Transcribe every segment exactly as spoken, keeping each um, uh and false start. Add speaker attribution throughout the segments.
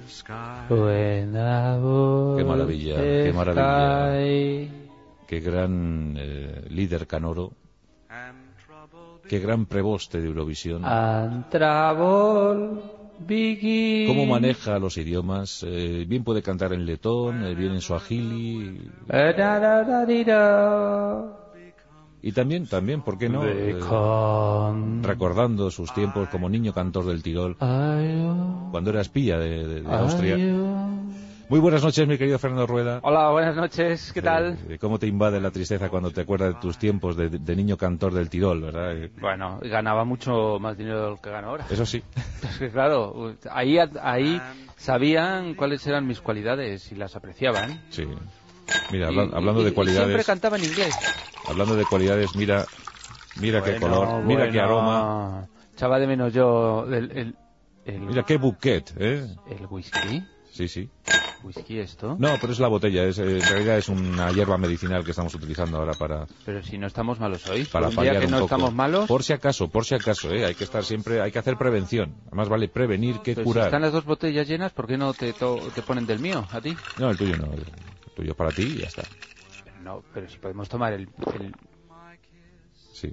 Speaker 1: Qué maravilla, qué maravilla. Qué gran eh, líder canoro. Qué gran preboste de Eurovisión. ¿Cómo maneja los idiomas? Eh, bien puede cantar en letón, eh, bien en suajili. Y también, también, ¿por qué no? Eh, recordando sus tiempos como niño cantor del Tirol, cuando era espía de, de, de Austria. Muy buenas noches, mi querido Fernando Rueda.
Speaker 2: Hola, buenas noches, ¿qué tal?
Speaker 1: Eh, ¿Cómo te invade la tristeza cuando te acuerdas de tus tiempos de, de niño cantor del Tirol, verdad?
Speaker 2: Bueno, ganaba mucho más dinero del que gano ahora.
Speaker 1: Eso sí.
Speaker 2: Es que claro, ahí, ahí sabían cuáles eran mis cualidades y las apreciaban.
Speaker 1: Sí. Mira,
Speaker 2: y,
Speaker 1: hablando
Speaker 2: y,
Speaker 1: de cualidades...
Speaker 2: Y siempre cantaba en inglés.
Speaker 1: Hablando de cualidades, mira, mira bueno, qué color, mira
Speaker 2: bueno,
Speaker 1: qué aroma.
Speaker 2: Echaba de menos yo el... el, el
Speaker 1: mira qué bouquet, ¿eh?
Speaker 2: ¿El whisky?
Speaker 1: Sí, sí.
Speaker 2: ¿Whisky esto?
Speaker 1: No, pero es la botella, es, en realidad es una hierba medicinal que estamos utilizando ahora para...
Speaker 2: Pero si no estamos malos hoy,
Speaker 1: para
Speaker 2: un día que
Speaker 1: un
Speaker 2: no
Speaker 1: poco.
Speaker 2: Estamos malos...
Speaker 1: Por si acaso, por si acaso, ¿eh? Hay que estar siempre, hay que hacer prevención. Además vale prevenir que
Speaker 2: pero
Speaker 1: curar.
Speaker 2: Si están las dos botellas llenas, ¿por qué no te, to, te ponen del mío, a ti?
Speaker 1: No, el tuyo no, el tuyo es para ti y ya está.
Speaker 2: No, pero si podemos tomar el... el...
Speaker 1: Sí.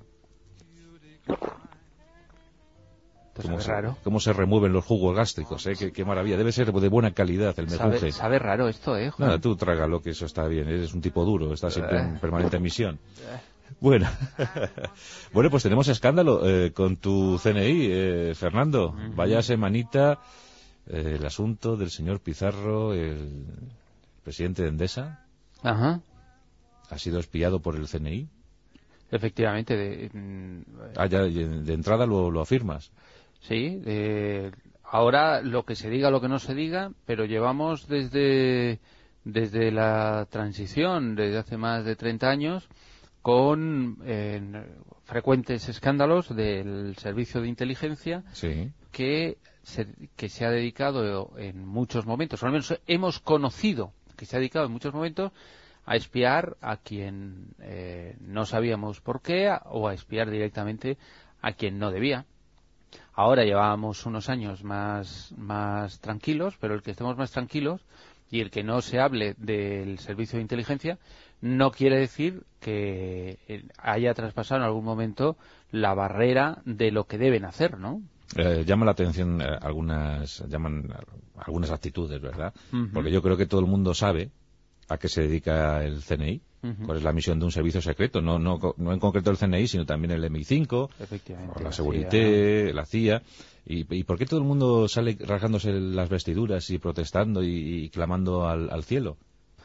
Speaker 2: ¿Cómo se, raro?
Speaker 1: ¿Cómo se remueven los jugos gástricos? ¿eh? Qué, qué maravilla. Debe ser de buena calidad el mejunje.
Speaker 2: Sabe, sabe raro esto, ¿eh, Juan?
Speaker 1: Nada, tú trágalo, que eso está bien. Eres un tipo duro, estás siempre en permanente emisión. Bueno, bueno, pues tenemos escándalo eh, con tu C N I, eh, Fernando. Uh-huh. Vaya semanita, eh, el asunto del señor Pizarro, el presidente de Endesa.
Speaker 2: Ajá.
Speaker 1: Ha sido espiado por el C N I.
Speaker 2: Efectivamente. De, mm,
Speaker 1: ah, ya, de entrada lo, lo afirmas.
Speaker 2: Sí, eh, ahora lo que se diga, lo que no se diga, pero llevamos desde, desde la transición, desde hace más de treinta años, con eh, frecuentes escándalos del servicio de inteligencia
Speaker 1: sí.
Speaker 2: que, se, que se ha dedicado en muchos momentos, o al menos hemos conocido que se ha dedicado en muchos momentos a espiar a quien eh, no sabíamos por qué o a espiar directamente a quien no debía. Ahora llevábamos unos años más, más tranquilos, pero el que estemos más tranquilos y el que no se hable del servicio de inteligencia no quiere decir que haya traspasado en algún momento la barrera de lo que deben hacer, ¿no?
Speaker 1: Eh, llama la atención eh, algunas, llaman algunas actitudes, ¿verdad? Uh-huh. Porque yo creo que todo el mundo sabe a qué se dedica el C N I. Uh-huh. ¿Cuál es la misión de un servicio secreto? No, no, no en concreto el C N I, sino también el M I cinco, o la, la Seguridad, ¿no? La C I A. ¿Y, ¿Y por qué todo el mundo sale rasgándose las vestiduras y protestando y, y clamando al, al cielo?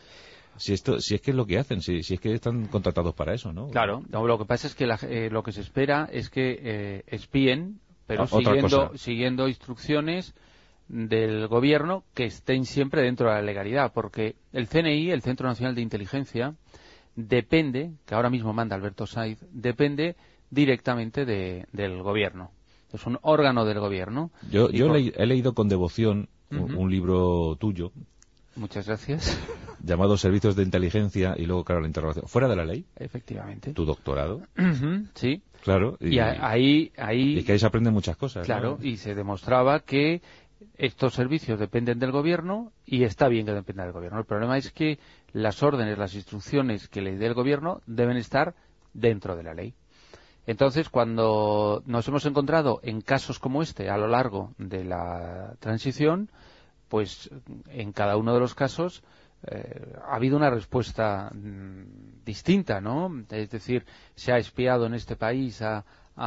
Speaker 1: Si esto, si es que es lo que hacen, si, si es que están contratados para eso, ¿no?
Speaker 2: Claro, no, lo que pasa es que la, eh, lo que se espera es que eh, espíen, pero
Speaker 1: ah,
Speaker 2: siguiendo, siguiendo instrucciones del gobierno que estén siempre dentro de la legalidad, porque el C N I, el Centro Nacional de Inteligencia, depende, que ahora mismo manda Alberto Saiz, depende directamente de, del gobierno. Es un órgano del gobierno.
Speaker 1: Yo, yo por... le, he leído con devoción uh-huh. un, un libro tuyo.
Speaker 2: Muchas gracias.
Speaker 1: Llamado Servicios de Inteligencia y luego, claro, la interrogación. ¿Fuera de la ley?
Speaker 2: Efectivamente.
Speaker 1: ¿Tu doctorado?
Speaker 2: Uh-huh, sí.
Speaker 1: Claro.
Speaker 2: Y, y ahí, ahí...
Speaker 1: Y que ahí se aprenden muchas cosas.
Speaker 2: Claro,
Speaker 1: ¿no?
Speaker 2: Y se demostraba que estos servicios dependen del gobierno y está bien que dependan del gobierno. El problema es que las órdenes, las instrucciones que le dé el gobierno deben estar dentro de la ley. Entonces, cuando nos hemos encontrado en casos como este a lo largo de la transición, pues en cada uno de los casos eh, ha habido una respuesta mmm, distinta, ¿no? Es decir, se ha espiado en este país a,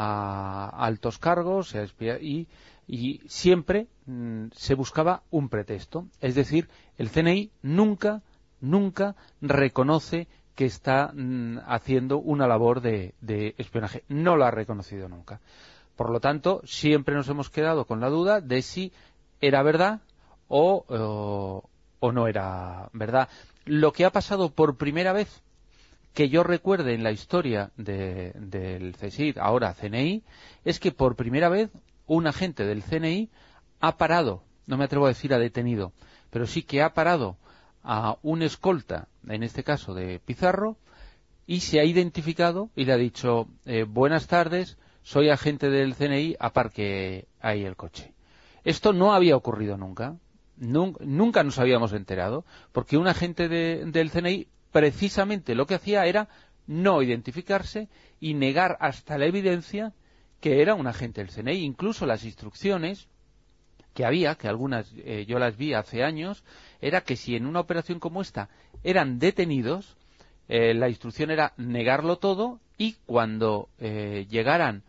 Speaker 2: a altos cargos, se ha espiado y y siempre mmm, se buscaba un pretexto. Es decir, el C N I nunca, nunca reconoce que está mmm, haciendo una labor de, de espionaje. No lo ha reconocido nunca. Por lo tanto, siempre nos hemos quedado con la duda de si era verdad o, o, o no era verdad. Lo que ha pasado por primera vez, que yo recuerde en la historia de, del C S I D, ahora C N I, es que por primera vez un agente del C N I ha parado, no me atrevo a decir ha detenido, pero sí que ha parado a un escolta, en este caso de Pizarro, y se ha identificado y le ha dicho, eh, buenas tardes, soy agente del C N I, aparque ahí el coche. Esto no había ocurrido nunca, nun, nunca nos habíamos enterado, porque un agente de, del C N I precisamente lo que hacía era no identificarse y negar hasta la evidencia que era un agente del C N I. Incluso las instrucciones que había, que algunas eh, yo las vi hace años, era que si en una operación como esta eran detenidos, eh, la instrucción era negarlo todo y cuando eh, llegaran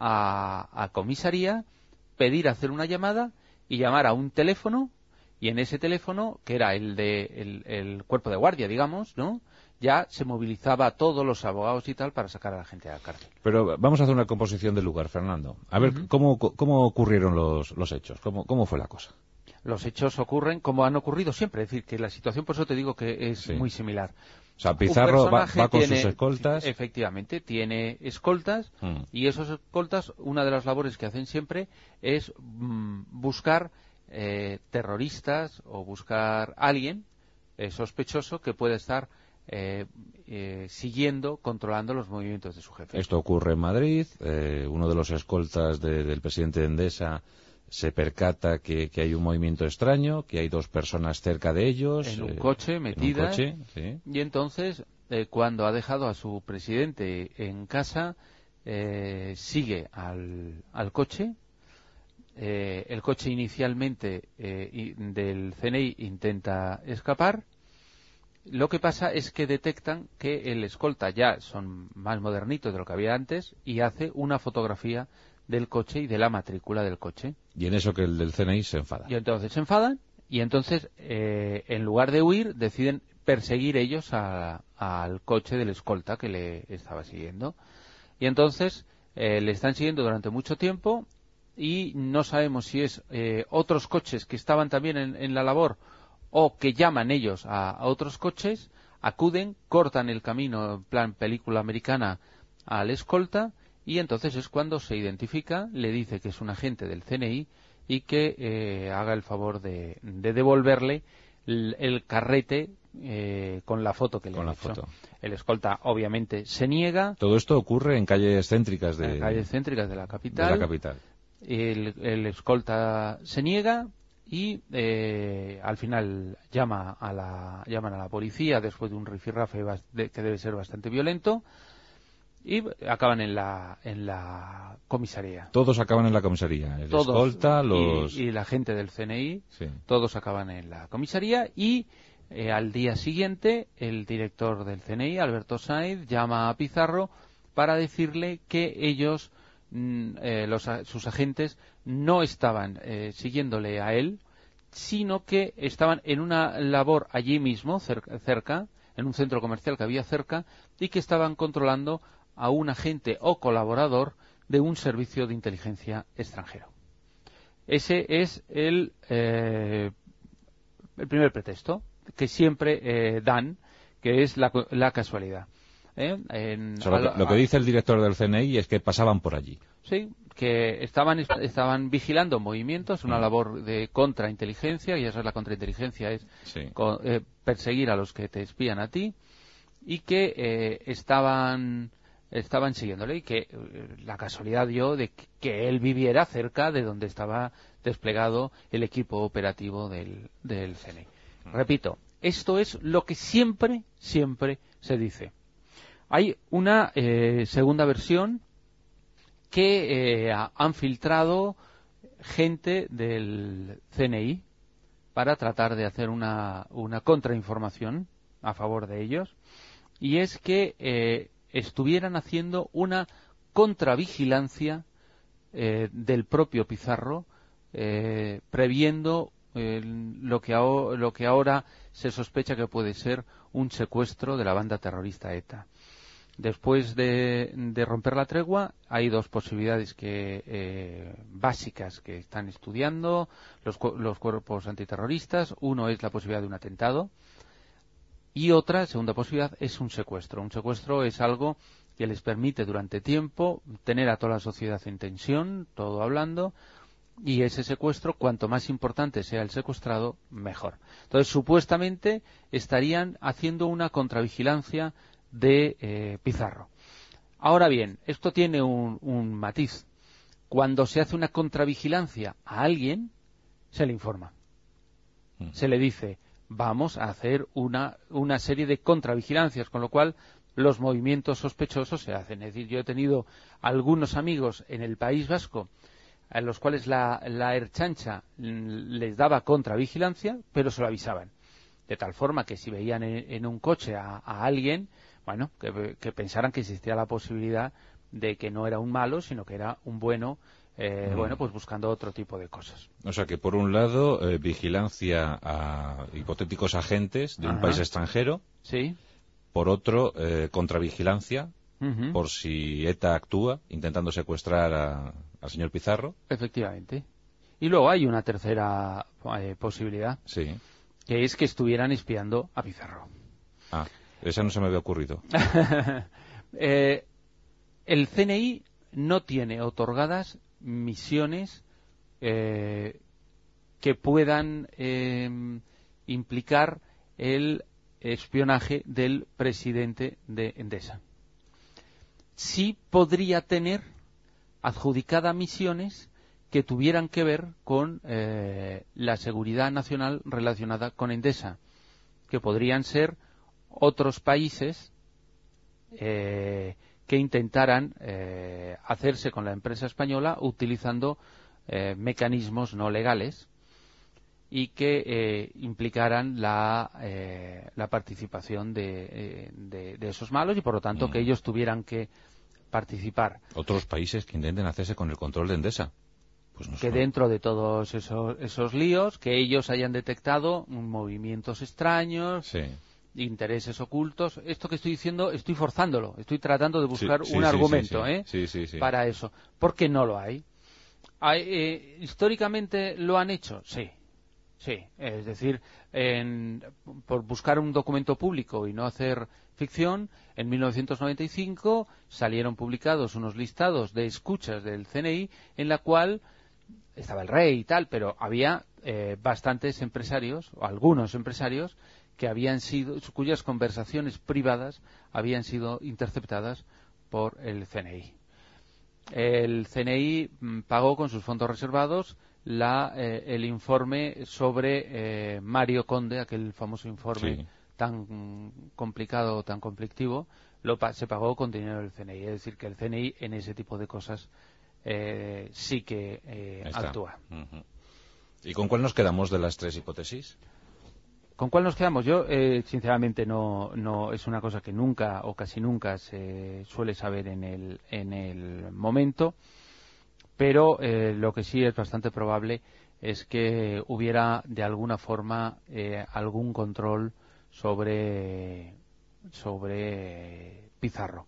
Speaker 2: a, a comisaría, pedir hacer una llamada y llamar a un teléfono, y en ese teléfono, que era el de el, el cuerpo de guardia, digamos, ¿no?, ya se movilizaba a todos los abogados y tal para sacar a la gente de la cárcel.
Speaker 1: Pero vamos a hacer una composición del lugar, Fernando. A ver, uh-huh. ¿cómo, cómo ocurrieron los, los hechos? ¿Cómo, ¿Cómo fue la cosa?
Speaker 2: Los hechos ocurren como han ocurrido siempre. Es decir, que la situación, por eso te digo que es sí. muy similar.
Speaker 1: O sea, Pizarro va, va con
Speaker 2: tiene,
Speaker 1: sus escoltas.
Speaker 2: Efectivamente, tiene escoltas mm. y esos escoltas, una de las labores que hacen siempre es mm, buscar eh, terroristas o buscar a alguien eh, sospechoso que pueda estar Eh, eh, siguiendo, controlando los movimientos de su jefe.
Speaker 1: Esto ocurre en Madrid. Eh, uno de los escoltas de, del presidente de Endesa se percata que, que hay un movimiento extraño, que hay dos personas cerca de ellos.
Speaker 2: En un eh, coche, metidas.
Speaker 1: En un coche, sí.
Speaker 2: Y entonces, eh, cuando ha dejado a su presidente en casa, eh, sigue al, al coche. Eh, el coche inicialmente eh, del C N I intenta escapar. Lo que pasa es que detectan que el escolta ya son más modernitos de lo que había antes y hace una fotografía del coche y de la matrícula del coche.
Speaker 1: Y en eso que el del C N I se enfada.
Speaker 2: Y entonces se enfadan y entonces, eh, en lugar de huir, deciden perseguir ellos a, al coche del escolta que le estaba siguiendo. Y entonces eh, le están siguiendo durante mucho tiempo y no sabemos si es eh, otros coches que estaban también en, en la labor o que llaman ellos a, a otros coches, acuden, cortan el camino en plan película americana al escolta y entonces es cuando se identifica, le dice que es un agente del C N I y que eh, haga el favor de, de devolverle el, el carrete eh, con la foto que le
Speaker 1: con
Speaker 2: ha
Speaker 1: la
Speaker 2: hecho.
Speaker 1: Foto.
Speaker 2: El escolta obviamente se niega.
Speaker 1: Todo esto ocurre en calles céntricas de,
Speaker 2: en calles céntricas de la capital.
Speaker 1: De la capital.
Speaker 2: El, el escolta se niega. Y eh, al final llama a la, llaman a la policía después de un rifirrafe que debe ser bastante violento y acaban en la en la comisaría.
Speaker 1: Todos acaban en la comisaría. El
Speaker 2: todos,
Speaker 1: escolta, los...
Speaker 2: Y, y la gente del C N I,
Speaker 1: sí.
Speaker 2: Todos acaban en la comisaría y eh, al día siguiente el director del C N I, Alberto Sáenz, llama a Pizarro para decirle que ellos... Eh, los, sus agentes no estaban eh, siguiéndole a él, sino que estaban en una labor allí mismo, cerca, cerca, en un centro comercial que había cerca, y que estaban controlando a un agente o colaborador de un servicio de inteligencia extranjero. Ese es el, eh, el primer pretexto que siempre eh, dan, que es la, la casualidad. ¿Eh? En,
Speaker 1: o sea, lo, que, lo que dice el director del C N I es que pasaban por allí.
Speaker 2: Sí, que estaban estaban vigilando movimientos, una mm. labor de contrainteligencia, y esa es la contrainteligencia, es
Speaker 1: sí.
Speaker 2: con, eh, perseguir a los que te espían a ti, y que eh, estaban estaban siguiéndole, y que eh, la casualidad dio de que él viviera cerca de donde estaba desplegado el equipo operativo del, del C N I. Mm. Repito, esto es lo que siempre, siempre se dice. Hay una eh, segunda versión que eh, han filtrado gente del C N I para tratar de hacer una, una contrainformación a favor de ellos, y es que eh, estuvieran haciendo una contravigilancia eh, del propio Pizarro, eh, previendo eh, lo, que ao- lo que ahora se sospecha que puede ser un secuestro de la banda terrorista ETA. Después de, de romper la tregua, hay dos posibilidades que eh, básicas que están estudiando los, los cuerpos antiterroristas. Uno es la posibilidad de un atentado y otra, segunda posibilidad, es un secuestro. Un secuestro es algo que les permite durante tiempo tener a toda la sociedad en tensión, todo hablando, y ese secuestro, cuanto más importante sea el secuestrado, mejor. Entonces, supuestamente, estarían haciendo una contravigilancia de eh, Pizarro. Ahora bien, esto tiene un, un matiz. Cuando se hace una contravigilancia a alguien, se le informa. se le dice, vamos a hacer una, una serie de contravigilancias, con lo cual los movimientos sospechosos se hacen. Es decir, yo he tenido algunos amigos en el País Vasco a los cuales la, la Ertzaintza les daba contravigilancia, pero se lo avisaban. De tal forma que si veían en, en un coche a, a alguien, bueno, que, que pensaran que existía la posibilidad de que no era un malo, sino que era un bueno, eh, mm. bueno, pues buscando otro tipo de cosas.
Speaker 1: O sea que, por un lado, eh, vigilancia a hipotéticos agentes de un Ajá. país extranjero.
Speaker 2: Sí.
Speaker 1: Por otro, eh, contravigilancia, uh-huh. por si ETA actúa intentando secuestrar a, al señor Pizarro.
Speaker 2: Efectivamente. Y luego hay una tercera eh, posibilidad.
Speaker 1: Sí.
Speaker 2: Que es que estuvieran espiando a Pizarro.
Speaker 1: Ah, esa no se me había ocurrido.
Speaker 2: eh, el C N I no tiene otorgadas misiones eh, que puedan eh, implicar el espionaje del presidente de Endesa. Sí podría tener adjudicada misiones que tuvieran que ver con eh, la seguridad nacional relacionada con Endesa, que podrían ser otros países eh, que intentaran eh, hacerse con la empresa española utilizando eh, mecanismos no legales y que eh, implicaran la, eh, la participación de, eh, de, de esos malos y por lo tanto mm. que ellos tuvieran que participar.
Speaker 1: Otros países que intenten hacerse con el control de Endesa. Pues no
Speaker 2: que dentro de todos esos, esos líos, que ellos hayan detectado movimientos extraños,
Speaker 1: sí.
Speaker 2: intereses ocultos. Esto que estoy diciendo, estoy forzándolo, estoy tratando de buscar
Speaker 1: sí, sí,
Speaker 2: un
Speaker 1: sí,
Speaker 2: argumento
Speaker 1: sí, sí.
Speaker 2: ¿eh?
Speaker 1: Sí, sí, sí.
Speaker 2: para eso. ¿Por qué no lo hay? ¿Hay eh, ¿Históricamente lo han hecho? Sí. Sí, es decir, en, por buscar un documento público y no hacer ficción, en mil novecientos noventa y cinco salieron publicados unos listados de escuchas del C N I en la cual estaba el rey y tal, pero había eh, bastantes empresarios, o algunos empresarios, que habían sido, cuyas conversaciones privadas habían sido interceptadas por el C N I. El C N I mm, pagó con sus fondos reservados la, eh, el informe sobre eh, Mario Conde, aquel famoso informe
Speaker 1: sí.
Speaker 2: tan mm, complicado, tan conflictivo, lo pa se pagó con dinero del C N I. Es decir, que el C N I en ese tipo de cosas eh, sí que eh, actúa.
Speaker 1: Uh-huh. ¿Y con cuál nos quedamos de las tres hipótesis?
Speaker 2: ¿Con cuál nos quedamos? Yo, eh, sinceramente, no, no es una cosa que nunca o casi nunca se suele saber en el, en el momento, pero eh, lo que sí es bastante probable es que hubiera de alguna forma eh, algún control sobre, sobre Pizarro.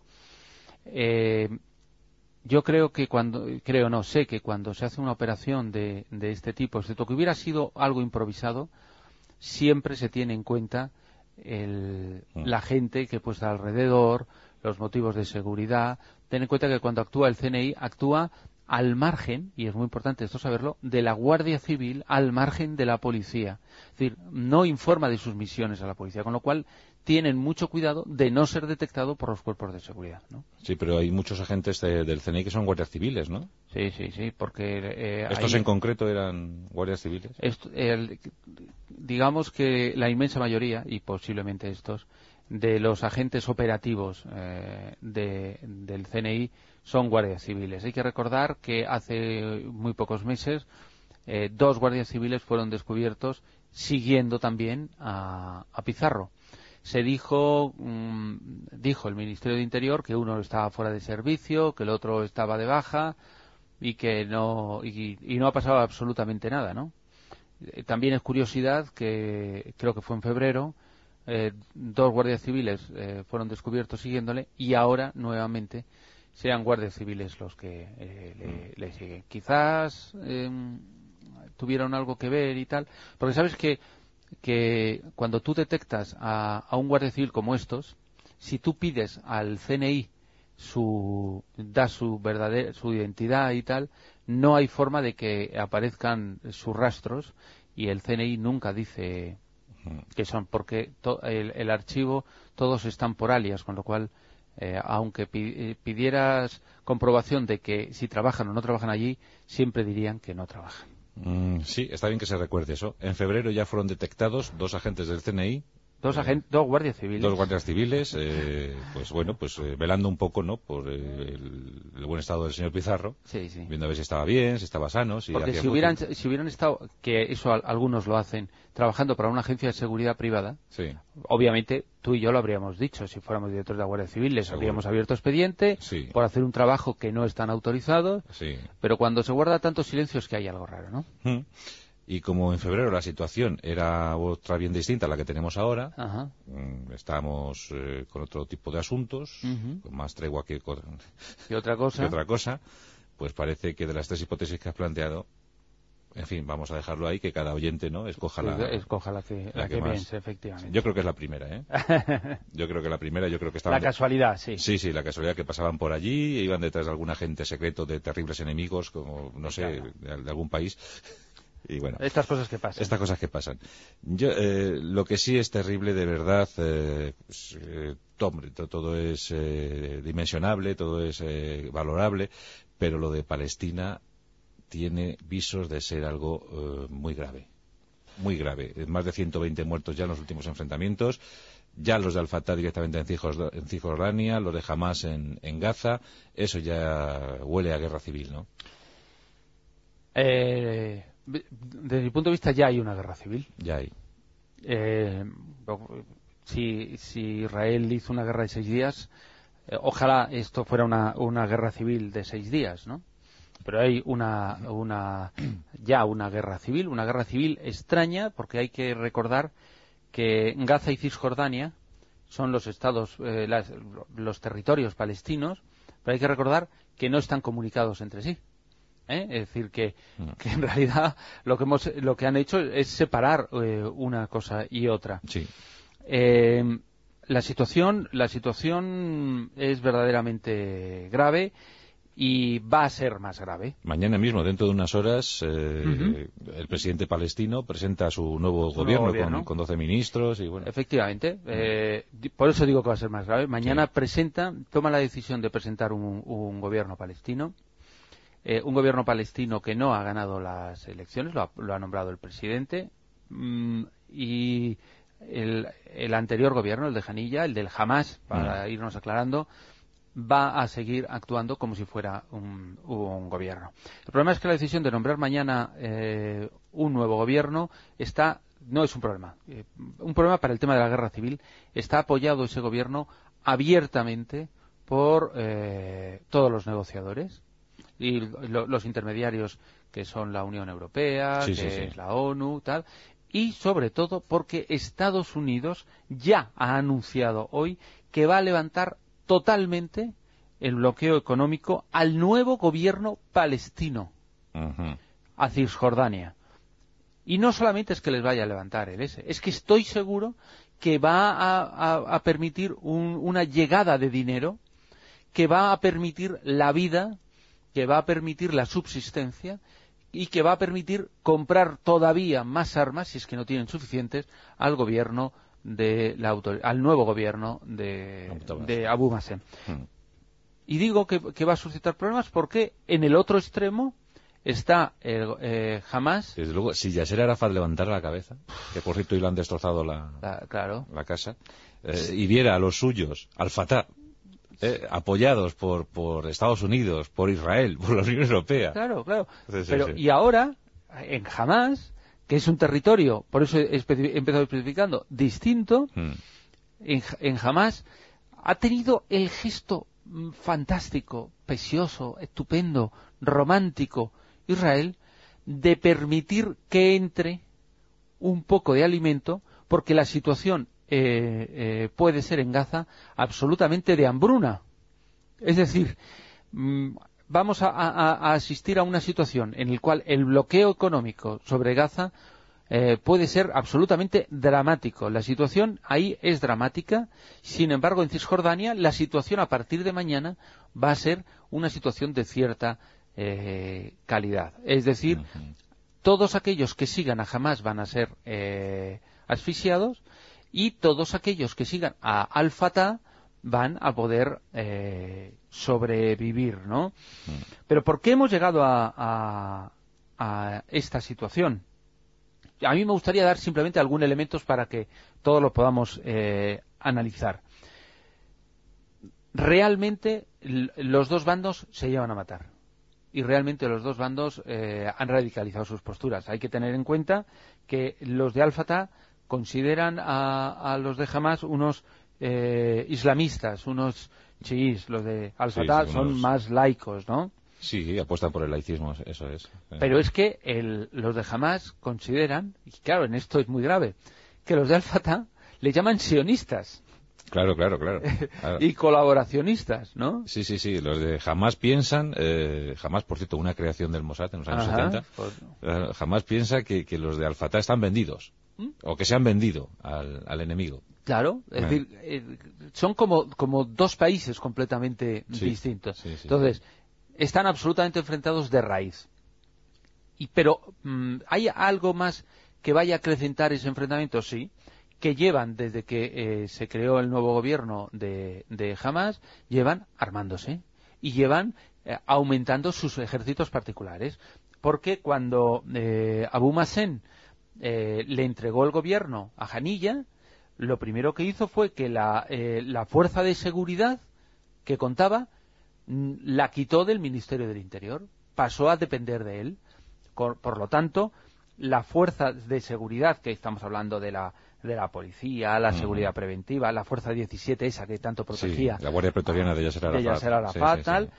Speaker 2: Eh, yo creo que cuando, creo no, sé que cuando se hace una operación de, de este tipo, excepto que hubiera sido algo improvisado, siempre se tiene en cuenta el, mm. la gente que puesta alrededor, los motivos de seguridad. Ten en cuenta que cuando actúa el C N I, actúa al margen, y es muy importante esto saberlo, de la Guardia Civil, al margen de la policía. Es decir, no informa de sus misiones a la policía, con lo cual tienen mucho cuidado de no ser detectado por los cuerpos de seguridad, ¿no?
Speaker 1: Sí, pero hay muchos agentes de, del C N I que son guardias civiles, ¿no?
Speaker 2: Sí, sí, sí, porque... Eh,
Speaker 1: ¿Estos
Speaker 2: ahí,
Speaker 1: en concreto eran guardias civiles?
Speaker 2: Esto, el, digamos que la inmensa mayoría, y posiblemente estos, de los agentes operativos eh, de, del C N I son guardias civiles. Hay que recordar que hace muy pocos meses eh, dos guardias civiles fueron descubiertos siguiendo también a, a Pizarro. Se dijo, mmm, dijo el Ministerio de Interior que uno estaba fuera de servicio, que el otro estaba de baja y que no y, y no ha pasado absolutamente nada, ¿no? Eh, también es curiosidad que creo que fue en febrero eh, dos guardias civiles eh, fueron descubiertos siguiéndole y ahora nuevamente sean guardias civiles los que eh, le, le siguen. Quizás eh, tuvieron algo que ver y tal, porque sabes que que cuando tú detectas a, a un guardia civil como estos, si tú pides al C N I su da su verdadera su identidad y tal, no hay forma de que aparezcan sus rastros y el C N I nunca dice que son, porque to, el, el archivo todos están por alias, con lo cual eh, aunque pi, pidieras comprobación de que si trabajan o no trabajan allí, siempre dirían que no trabajan.
Speaker 1: Mm, sí, está bien que se recuerde eso. En febrero ya fueron detectados dos agentes del C N I.
Speaker 2: Dos, agent dos guardias civiles.
Speaker 1: Dos guardias civiles, eh, pues bueno, pues eh, velando un poco, ¿no?, por el, el buen estado del señor Pizarro,
Speaker 2: sí, sí.
Speaker 1: viendo a ver si estaba bien, si estaba sano, si
Speaker 2: Porque
Speaker 1: hacía
Speaker 2: si hubieran,
Speaker 1: mucho.
Speaker 2: si hubieran estado, que eso a, algunos lo hacen, trabajando para una agencia de seguridad privada,
Speaker 1: sí.
Speaker 2: obviamente tú y yo lo habríamos dicho, si fuéramos directores de la Guardia Civil, les
Speaker 1: Seguro.
Speaker 2: habríamos abierto expediente
Speaker 1: sí.
Speaker 2: por hacer un trabajo que no están autorizados,
Speaker 1: sí.
Speaker 2: pero cuando se guarda tanto silencio es que hay algo raro, ¿no?
Speaker 1: Mm. Y como en febrero la situación era otra bien distinta a la que tenemos ahora,
Speaker 2: Ajá.
Speaker 1: estábamos eh, con otro tipo de asuntos, uh-huh. con más tregua que, con,
Speaker 2: ¿Y otra cosa?
Speaker 1: que otra cosa, pues parece que de las tres hipótesis que has planteado, en fin, vamos a dejarlo ahí, que cada oyente, ¿no?, escoja la,
Speaker 2: escoja la que, la
Speaker 1: la que,
Speaker 2: que
Speaker 1: más.
Speaker 2: piense, efectivamente.
Speaker 1: Yo creo que es la primera, ¿eh? Yo creo que la primera, yo creo que estaban...
Speaker 2: La casualidad, sí.
Speaker 1: Sí, sí, la casualidad que pasaban por allí, iban detrás de algún agente secreto de terribles enemigos, como, no sé, claro. de, de algún país. Y bueno,
Speaker 2: estas cosas que pasan.
Speaker 1: Estas cosas que pasan. Yo, eh, lo que sí es terrible, de verdad, eh, pues, eh, hombre, todo, todo es eh, dimensionable, todo es eh, valorable, pero lo de Palestina tiene visos de ser algo eh, muy grave. Muy grave. Más de ciento veinte muertos ya en los últimos enfrentamientos. Ya los de Al-Fatah directamente en Cisjordania, los de Hamas en, en Gaza. Eso ya huele a guerra civil, ¿no?
Speaker 2: Eh... Desde mi punto de vista ya hay una guerra civil.
Speaker 1: Ya hay.
Speaker 2: Eh, si, si Israel hizo una guerra de seis días, eh, ojalá esto fuera una, una guerra civil de seis días, ¿no? Pero hay una, una ya una guerra civil, una guerra civil extraña, porque hay que recordar que Gaza y Cisjordania son los estados, eh, las, los territorios palestinos, pero hay que recordar que no están comunicados entre sí. ¿Eh? Es decir, que, que en realidad lo que hemos, lo que han hecho es separar eh, una cosa y otra.
Speaker 1: Sí.
Speaker 2: Eh, la situación, la situación es verdaderamente grave y va a ser más grave.
Speaker 1: Mañana mismo, dentro de unas horas, eh, uh-huh. el presidente palestino presenta su nuevo su gobierno, nuevo gobierno. Con, con doce ministros y bueno.
Speaker 2: Efectivamente. Uh-huh. Eh, por eso digo que va a ser más grave. Mañana sí. presenta, toma la decisión de presentar un, un gobierno palestino. Eh, un gobierno palestino que no ha ganado las elecciones, lo ha, lo ha nombrado el presidente, mmm, y el, el anterior gobierno, el de Janilla, el del Hamas, para mm. irnos aclarando, va a seguir actuando como si fuera un, un gobierno. El problema es que la decisión de nombrar mañana eh, un nuevo gobierno está, no es un problema, eh, un problema para el tema de la guerra civil, está apoyado ese gobierno abiertamente por eh, todos los negociadores y lo, los intermediarios que son la Unión Europea,
Speaker 1: sí,
Speaker 2: que
Speaker 1: sí,
Speaker 2: es
Speaker 1: sí.
Speaker 2: la ONU, tal, y sobre todo porque Estados Unidos ya ha anunciado hoy que va a levantar totalmente el bloqueo económico al nuevo gobierno palestino,
Speaker 1: uh-huh.
Speaker 2: a Cisjordania. Y no solamente es que les vaya a levantar el ese, es que estoy seguro que va a, a, a permitir un, una llegada de dinero, que va a permitir la vida, que va a permitir la subsistencia y que va a permitir comprar todavía más armas, si es que no tienen suficientes, al gobierno de la autor- al nuevo gobierno de, de Abu Mazen. Hmm. Y digo que, que va a suscitar problemas porque en el otro extremo está el eh, Hamas.
Speaker 1: Desde luego, si Yasser Arafat levantara la cabeza, que por cierto hoy le han destrozado la,
Speaker 2: la, claro.
Speaker 1: la casa, eh, y viera a los suyos, al Fatah, Eh, apoyados por, por Estados Unidos, por Israel, por la Unión Europea.
Speaker 2: Claro, claro.
Speaker 1: Sí, sí,
Speaker 2: Pero,
Speaker 1: sí.
Speaker 2: y ahora, en Hamas, que es un territorio, por eso he, especi- he empezado especificando, distinto, hmm. en, en Hamas ha tenido el gesto fantástico, precioso, estupendo, romántico, Israel, de permitir que entre un poco de alimento, porque la situación Eh, eh, puede ser en Gaza absolutamente de hambruna. Es decir, mmm, vamos a, a, a asistir a una situación en la cual el bloqueo económico sobre Gaza eh, puede ser absolutamente dramático. La situación ahí es dramática. Sin embargo, en Cisjordania la situación a partir de mañana va a ser una situación de cierta eh, calidad. Es decir, uh-huh. todos aquellos que sigan a Hamas van a ser eh, asfixiados, y todos aquellos que sigan a Al-Fatah van a poder eh, sobrevivir, ¿no? Mm. Pero ¿por qué hemos llegado a, a, a esta situación. A mí me gustaría dar simplemente algunos elementos para que todos lo podamos eh, analizar. Realmente los dos bandos se llevan a matar. Y realmente los dos bandos eh, han radicalizado sus posturas. Hay que tener en cuenta que los de Al-Fatah consideran a, a los de Hamas unos eh, islamistas, unos chiíes. Los de Al-Fatah sí, sí, unos... son más laicos, ¿no?
Speaker 1: Sí, apuestan por el laicismo, eso es.
Speaker 2: Pero es que el, los de Hamas consideran, y claro, en esto es muy grave, que los de Al-Fatah le llaman sionistas.
Speaker 1: Claro, claro, claro, claro.
Speaker 2: Y colaboracionistas, ¿no?
Speaker 1: Sí, sí, sí. Los de Hamas piensan, eh, Hamas, por cierto, una creación del Mossad en los años Ajá, setenta, pues... eh, Hamas piensa que, que los de Al-Fatah están vendidos, ¿Mm? o que se han vendido al, al enemigo.
Speaker 2: Claro, es eh. decir, eh, son como, como dos países completamente sí, distintos. Sí, sí, Entonces, sí. están absolutamente enfrentados de raíz. Y, pero, ¿hay algo más que vaya a acrecentar ese enfrentamiento? Sí. Que llevan, desde que eh, se creó el nuevo gobierno de, de Hamas, llevan armándose y llevan eh, aumentando sus ejércitos particulares. Porque cuando eh, Abu Mazen eh, le entregó el gobierno a Haniyeh, lo primero que hizo fue que la, eh, la fuerza de seguridad que contaba la quitó del Ministerio del Interior, pasó a depender de él. Por, por lo tanto, la fuerza de seguridad, que estamos hablando de la de la policía, la uh-huh. seguridad preventiva, la fuerza diecisiete, esa que tanto protegía,
Speaker 1: sí, la Guardia Pretoriana de Yasser Arafat,
Speaker 2: de Yasser Arafat sí, sí, tal, sí.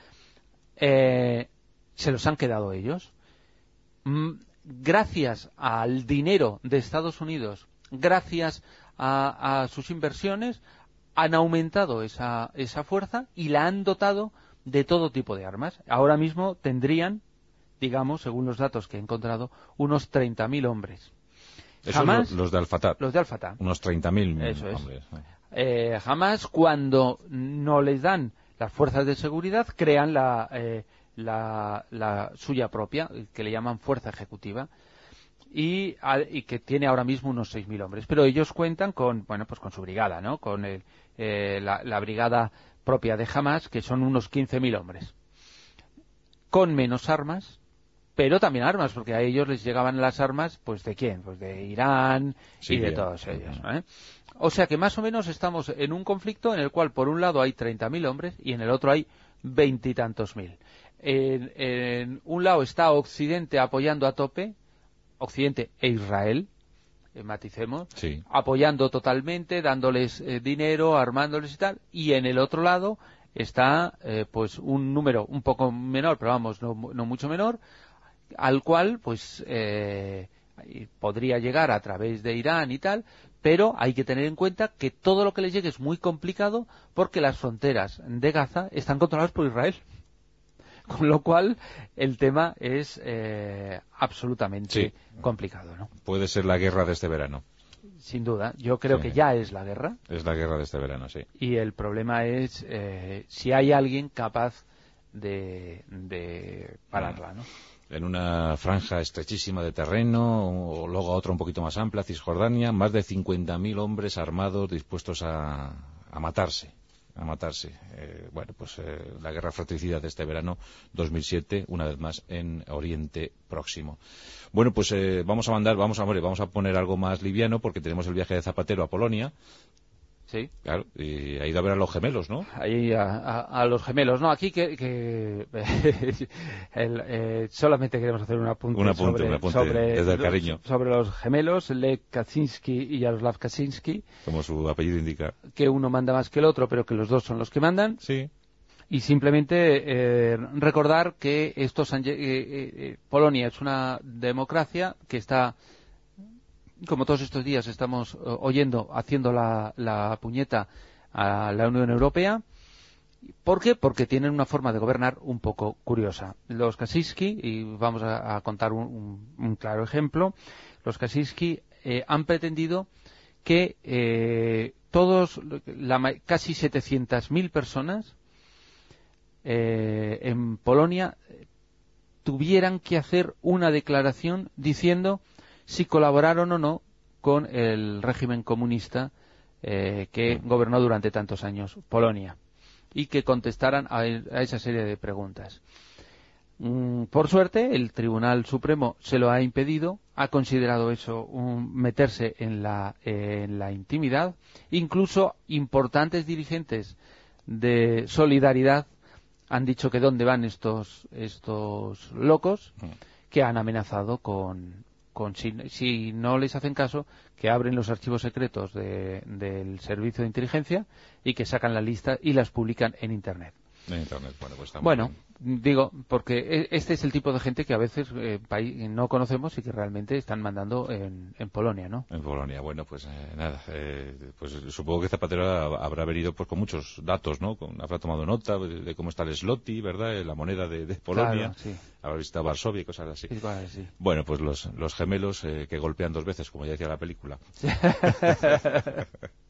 Speaker 2: Eh, se los han quedado ellos. Mm, gracias al dinero de Estados Unidos, gracias a, a sus inversiones, han aumentado esa, esa fuerza y la han dotado de todo tipo de armas. Ahora mismo tendrían, digamos, según los datos que he encontrado, unos treinta mil hombres.
Speaker 1: Eso Hamas, los de Al-Fatah.
Speaker 2: Los de Al-Fatah.
Speaker 1: Unos treinta mil
Speaker 2: hombres. Eh, Hamas, cuando no les dan las fuerzas de seguridad, crean la, eh, la, la suya propia, que le llaman fuerza ejecutiva, y, y que tiene ahora mismo unos seis mil hombres. Pero ellos cuentan con, bueno, pues con su brigada, ¿no? Con el, eh, la, la brigada propia de Hamas, que son unos quince mil hombres. Con menos armas, pero también armas, porque a ellos les llegaban las armas, pues ¿de quién? Pues de Irán sí, y de bien. todos ellos, ¿eh? O sea que más o menos estamos en un conflicto en el cual por un lado hay treinta mil hombres y en el otro hay veintitantos mil. En, en un lado está Occidente apoyando a tope, Occidente e Israel, eh, maticemos,
Speaker 1: sí.
Speaker 2: apoyando totalmente, dándoles eh, dinero, armándoles y tal, y en el otro lado está eh, pues un número un poco menor, pero vamos, no, no mucho menor, al cual pues eh, podría llegar a través de Irán y tal, pero hay que tener en cuenta que todo lo que les llegue es muy complicado porque las fronteras de Gaza están controladas por Israel, con lo cual el tema es eh, absolutamente sí. complicado, ¿no?
Speaker 1: Puede ser la guerra de este verano.
Speaker 2: Sin duda, yo creo sí. que ya es la guerra.
Speaker 1: Es la guerra de este verano, sí.
Speaker 2: Y el problema es eh, si hay alguien capaz de, de pararla, ¿no?
Speaker 1: En una franja estrechísima de terreno, o luego otra un poquito más amplia, Cisjordania, más de cincuenta mil hombres armados dispuestos a, a matarse, a matarse. Eh, bueno, pues eh, la guerra fratricida de este verano dos mil siete, una vez más en Oriente Próximo. Bueno, pues eh, vamos a mandar, vamos a, hombre, vamos a poner algo más liviano porque tenemos el viaje de Zapatero a Polonia.
Speaker 2: Sí.
Speaker 1: Claro, y ha ido a ver a los gemelos, ¿no?
Speaker 2: Ahí a, a, a los gemelos, ¿no? Aquí que, que el, eh, solamente queremos hacer un apunte,
Speaker 1: un apunte,
Speaker 2: sobre,
Speaker 1: un apunte
Speaker 2: sobre,
Speaker 1: desde el
Speaker 2: los,
Speaker 1: cariño.
Speaker 2: sobre los gemelos, Lech Kaczynski y Jaroslav Kaczynski.
Speaker 1: Como su apellido indica.
Speaker 2: Que uno manda más que el otro, pero que los dos son los que mandan.
Speaker 1: Sí.
Speaker 2: Y simplemente eh, recordar que estos han, eh, eh, Polonia es una democracia que está, como todos estos días estamos uh, oyendo, haciendo la, la puñeta a la Unión Europea. ¿Por qué? Porque tienen una forma de gobernar un poco curiosa. Los Kaczynski, y vamos a, a contar un, un, un claro ejemplo, los Kaczynski eh, han pretendido que eh, todos, la, casi setecientas mil personas eh, en Polonia tuvieran que hacer una declaración diciendo si colaboraron o no con el régimen comunista eh, que gobernó durante tantos años Polonia, y que contestaran a, a esa serie de preguntas. Mm, por suerte, el Tribunal Supremo se lo ha impedido, ha considerado eso un, meterse en la, eh, en la intimidad. Incluso importantes dirigentes de Solidaridad han dicho que dónde van estos, estos locos, que han amenazado con, con si, si no les hacen caso, que abren los archivos secretos de, del servicio de inteligencia y que sacan la lista y las publican en Internet.
Speaker 1: En Internet, bueno, pues está
Speaker 2: Bueno,
Speaker 1: muy bien.
Speaker 2: digo, porque este es el tipo de gente que a veces eh, no conocemos y que realmente están mandando en, en Polonia, ¿no?
Speaker 1: En Polonia, bueno, pues eh, nada, eh, pues supongo que Zapatero habrá venido pues con muchos datos, ¿no? Con, habrá tomado nota de, de cómo está el zloty, ¿verdad? La moneda de, de Polonia,
Speaker 2: claro, sí.
Speaker 1: Habrá visitado Varsovia y cosas así.
Speaker 2: Sí, vale, sí.
Speaker 1: Bueno, pues los, los gemelos eh, que golpean dos veces, como ya decía la película.